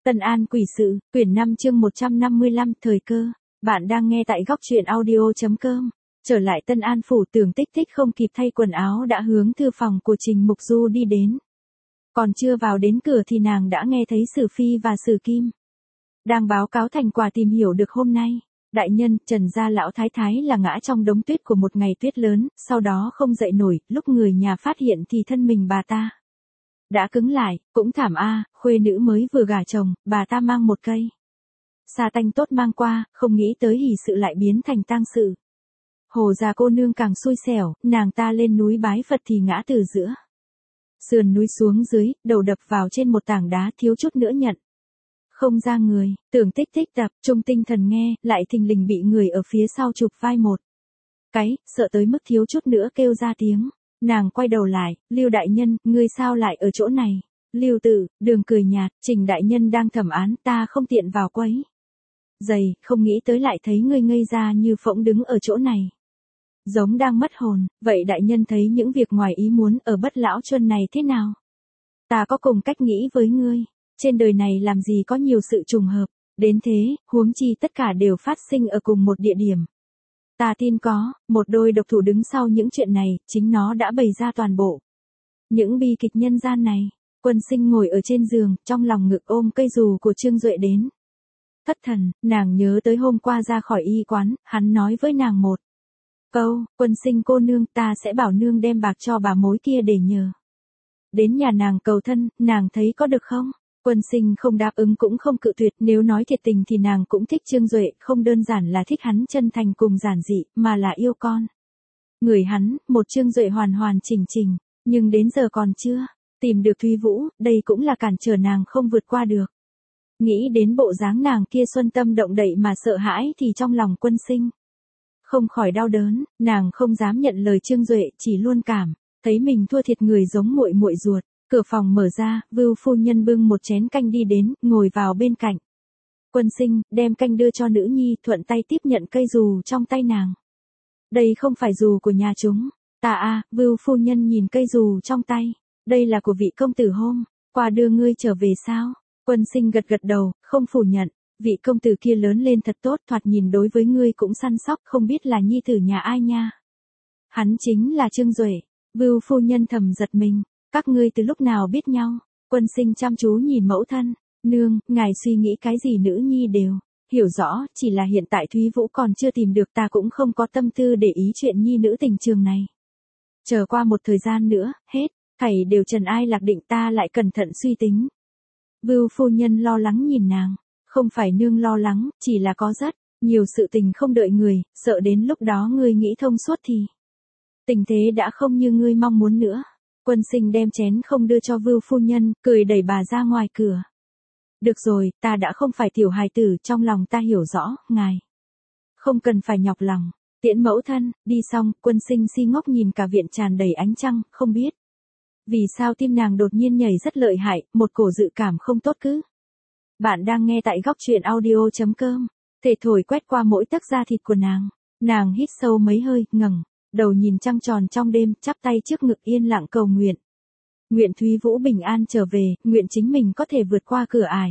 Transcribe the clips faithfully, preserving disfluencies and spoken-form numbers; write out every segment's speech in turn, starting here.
Tân An Quỷ Sự, quyển năm chương một trăm năm mươi lăm, thời cơ. Bạn đang nghe tại góc truyện audio.com. Trở lại Tân An phủ, Tưởng Tích Tích không kịp thay quần áo đã hướng thư phòng của Trình Mục Du đi đến. Còn chưa vào đến cửa thì nàng đã nghe thấy Sử Phi và Sử Kim đang báo cáo thành quả tìm hiểu được hôm nay. Đại nhân, Trần gia lão thái thái là ngã trong đống tuyết của một ngày tuyết lớn, sau đó không dậy nổi, lúc người nhà phát hiện thì thân mình bà ta đã cứng lại, cũng thảm a, khuê nữ mới vừa gả chồng, bà ta mang một cây sa tanh tốt mang qua, không nghĩ tới hỷ sự lại biến thành tang sự. Hồ gia cô nương càng xui xẻo, nàng ta lên núi bái Phật thì ngã từ giữa sườn núi xuống dưới, đầu đập vào trên một tảng đá, thiếu chút nữa nhận không ra người. Tưởng Tích Tích tập trung tinh thần nghe, lại thình lình bị người ở phía sau chụp vai một cái, sợ tới mức thiếu chút nữa kêu ra tiếng. Nàng quay đầu lại, Lưu đại nhân, ngươi sao lại ở chỗ này? Lưu Tử, Đường cười nhạt, Trình đại nhân đang thẩm án, ta không tiện vào quấy giày, không nghĩ tới lại thấy ngươi ngây ra như phỗng đứng ở chỗ này, giống đang mất hồn. Vậy đại nhân thấy những việc ngoài ý muốn ở Bất Lão Chuân này thế nào? Ta có cùng cách nghĩ với ngươi, trên đời này làm gì có nhiều sự trùng hợp đến thế, huống chi tất cả đều phát sinh ở cùng một địa điểm. Ta tin có một đôi độc thủ đứng sau những chuyện này, chính nó đã bày ra toàn bộ những bi kịch nhân gian này. Quân Sinh ngồi ở trên giường, trong lòng ngực ôm cây dù của Trương Duệ đến thất thần. Nàng nhớ tới hôm qua ra khỏi y quán, hắn nói với nàng một câu, Quân Sinh cô nương, ta sẽ bảo nương đem bạc cho bà mối kia để nhờ đến nhà nàng cầu thân, nàng thấy có được không? Quân Sinh không đáp ứng cũng không cự tuyệt, nếu nói thiệt tình thì nàng cũng thích Trương Duệ, không đơn giản là thích hắn chân thành cùng giản dị, mà là yêu con người hắn, một Trương Duệ hoàn hoàn chỉnh chỉnh, nhưng đến giờ còn chưa tìm được Thúy Vũ, đây cũng là cản trở nàng không vượt qua được. Nghĩ đến bộ dáng nàng kia xuân tâm động đậy mà sợ hãi thì trong lòng Quân Sinh không khỏi đau đớn. Nàng không dám nhận lời Trương Duệ, chỉ luôn cảm thấy mình thua thiệt người giống muội muội ruột. Cửa phòng mở ra, Vưu phu nhân bưng một chén canh đi đến, ngồi vào bên cạnh Quân Sinh, đem canh đưa cho nữ nhi, thuận tay tiếp nhận cây dù trong tay nàng. Đây không phải dù của nhà chúng ta a. Vưu phu nhân nhìn cây dù trong tay, đây là của vị công tử hôm qua đưa ngươi trở về sao? Quân Sinh gật gật đầu, không phủ nhận, vị công tử kia lớn lên thật tốt, thoạt nhìn đối với ngươi cũng săn sóc, không biết là nhi tử nhà ai nha. Hắn chính là Trương Duệ. Vưu phu nhân thầm giật mình, các ngươi từ lúc nào biết nhau? Quân Sinh chăm chú nhìn mẫu thân, nương, ngài suy nghĩ cái gì nữ nhi đều hiểu rõ, chỉ là hiện tại Thúy Vũ còn chưa tìm được, ta cũng không có tâm tư để ý chuyện nhi nữ tình trường này. Chờ qua một thời gian nữa, hết thảy đều trần ai lạc định, ta lại cẩn thận suy tính. Vưu phu nhân lo lắng nhìn nàng, không phải nương lo lắng, chỉ là có rất nhiều sự tình không đợi người, sợ đến lúc đó ngươi nghĩ thông suốt thì tình thế đã không như ngươi mong muốn nữa. Quân Sinh đem chén không đưa cho Vưu phu nhân, cười đẩy bà ra ngoài cửa. Được rồi, ta đã không phải tiểu hài tử, trong lòng ta hiểu rõ, ngài không cần phải nhọc lòng. Tiễn mẫu thân, đi xong, Quân Sinh si ngốc nhìn cả viện tràn đầy ánh trăng, không biết vì sao tim nàng đột nhiên nhảy rất lợi hại, một cổ dự cảm không tốt cứ. Bạn đang nghe tại góc truyện audio.com. Thể thổi quét qua mỗi tấc da thịt của nàng. Nàng hít sâu mấy hơi, ngẩng đầu nhìn trăng tròn trong đêm, chắp tay trước ngực yên lặng cầu nguyện. Nguyện Thúy Vũ bình an trở về, nguyện chính mình có thể vượt qua cửa ải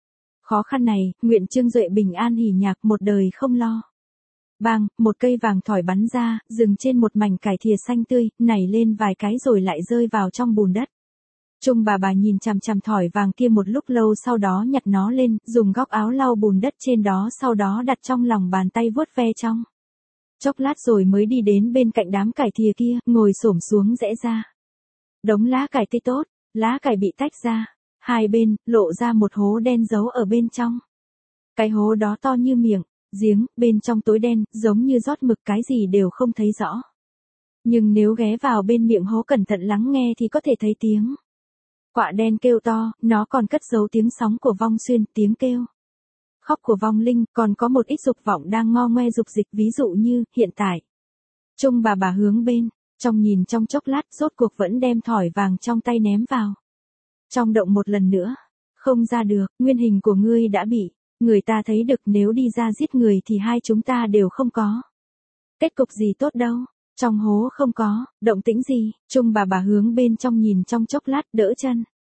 khó khăn này, nguyện Trương Duệ bình an hỉ nhạc một đời không lo. Bang, một cây vàng thỏi bắn ra, dừng trên một mảnh cải thìa xanh tươi, nảy lên vài cái rồi lại rơi vào trong bùn đất. Trung bà bà nhìn chằm chằm thỏi vàng kia một lúc lâu, sau đó nhặt nó lên, dùng góc áo lau bùn đất trên đó, sau đó đặt trong lòng bàn tay vuốt ve trong chốc lát rồi mới đi đến bên cạnh đám cải thìa kia, ngồi xổm xuống rẽ ra đống lá cải tươi tốt. Lá cải bị tách ra hai bên, lộ ra một hố đen giấu ở bên trong. Cái hố đó to như miệng giếng, bên trong tối đen, giống như rót mực, cái gì đều không thấy rõ. Nhưng nếu ghé vào bên miệng hố cẩn thận lắng nghe thì có thể thấy tiếng quạ đen kêu to, nó còn cất giấu tiếng sóng của vong xuyên, tiếng kêu khóc của vong linh, còn có một ít dục vọng đang ngo ngoe dục dịch, ví dụ như, hiện tại. Trung bà bà hướng bên trong nhìn trong chốc lát, rốt cuộc vẫn đem thỏi vàng trong tay ném vào trong động một lần nữa. Không ra được, nguyên hình của ngươi đã bị người ta thấy được, nếu đi ra giết người thì hai chúng ta đều không có kết cục gì tốt đâu. Trong hố không có động tĩnh gì, Trung bà bà hướng bên trong nhìn trong chốc lát, đỡ chân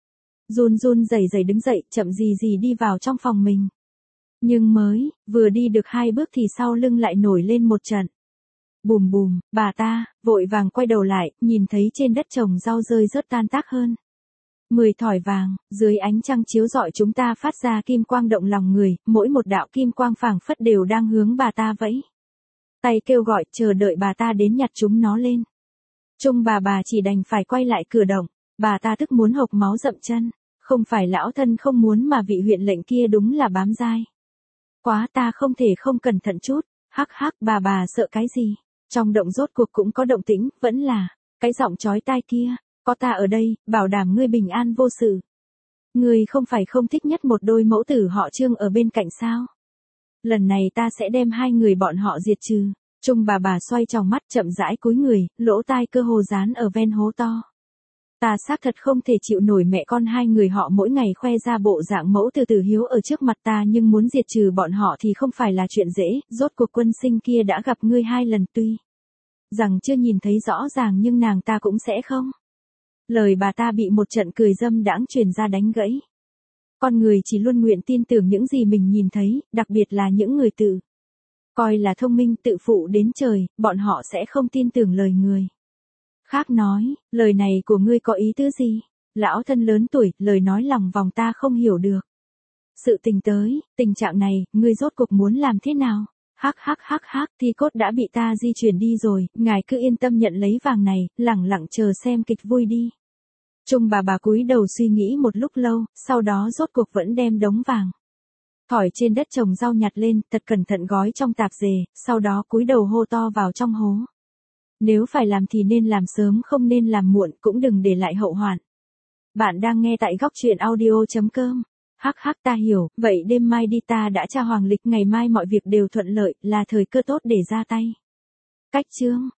Run run rẩy rẩy đứng dậy, chậm gì gì đi vào trong phòng mình. Nhưng mới, vừa đi được hai bước thì sau lưng lại nổi lên một trận. Bùm bùm, bà ta, vội vàng quay đầu lại, nhìn thấy trên đất trồng rau rơi rớt tan tác hơn mười thỏi vàng, dưới ánh trăng chiếu rọi chúng ta phát ra kim quang động lòng người, mỗi một đạo kim quang phảng phất đều đang hướng bà ta vẫy tay kêu gọi, chờ đợi bà ta đến nhặt chúng nó lên. Trung bà bà chỉ đành phải quay lại cửa động, bà ta tức muốn hộc máu dậm chân, không phải lão thân không muốn mà vị huyện lệnh kia đúng là bám dai. Quá ta không thể không cẩn thận chút, hắc hắc bà bà sợ cái gì, trong động rốt cuộc cũng có động tĩnh, vẫn là, cái giọng chói tai kia, có ta ở đây, bảo đảm ngươi bình an vô sự. Ngươi không phải không thích nhất một đôi mẫu tử họ Trương ở bên cạnh sao? Lần này ta sẽ đem hai người bọn họ diệt trừ. Trung bà bà xoay tròng mắt chậm rãi cúi người, lỗ tai cơ hồ dán ở ven hố to. Ta xác thật không thể chịu nổi mẹ con hai người họ mỗi ngày khoe ra bộ dạng mẫu từ từ hiếu ở trước mặt ta, nhưng muốn diệt trừ bọn họ thì không phải là chuyện dễ, rốt cuộc quân sinh kia đã gặp ngươi hai lần tuy rằng chưa nhìn thấy rõ ràng nhưng nàng ta cũng sẽ không. Lời bà ta bị một trận cười dâm đãng truyền ra đánh gãy. Con người chỉ luôn nguyện tin tưởng những gì mình nhìn thấy, đặc biệt là những người tự coi là thông minh tự phụ đến trời, bọn họ sẽ không tin tưởng lời người khác nói. Lời này của ngươi có ý tứ gì? Lão thân lớn tuổi, lời nói lòng vòng ta không hiểu được. Sự tình tới, tình trạng này, ngươi rốt cuộc muốn làm thế nào? Hắc hắc hắc hắc, thi cốt đã bị ta di chuyển đi rồi, ngài cứ yên tâm nhận lấy vàng này, lẳng lặng chờ xem kịch vui đi. Trung bà bà cúi đầu suy nghĩ một lúc lâu, sau đó rốt cuộc vẫn đem đống vàng thỏi trên đất trồng rau nhặt lên, thật cẩn thận gói trong tạp dề, sau đó cúi đầu hô to vào trong hố. Nếu phải làm thì nên làm sớm, không nên làm muộn, cũng đừng để lại hậu hoạn. Bạn đang nghe tại góc truyện audio chấm com. Hắc hắc ta hiểu, vậy đêm mai đi, ta đã tra hoàng lịch, ngày mai mọi việc đều thuận lợi, là thời cơ tốt để ra tay. Cách chương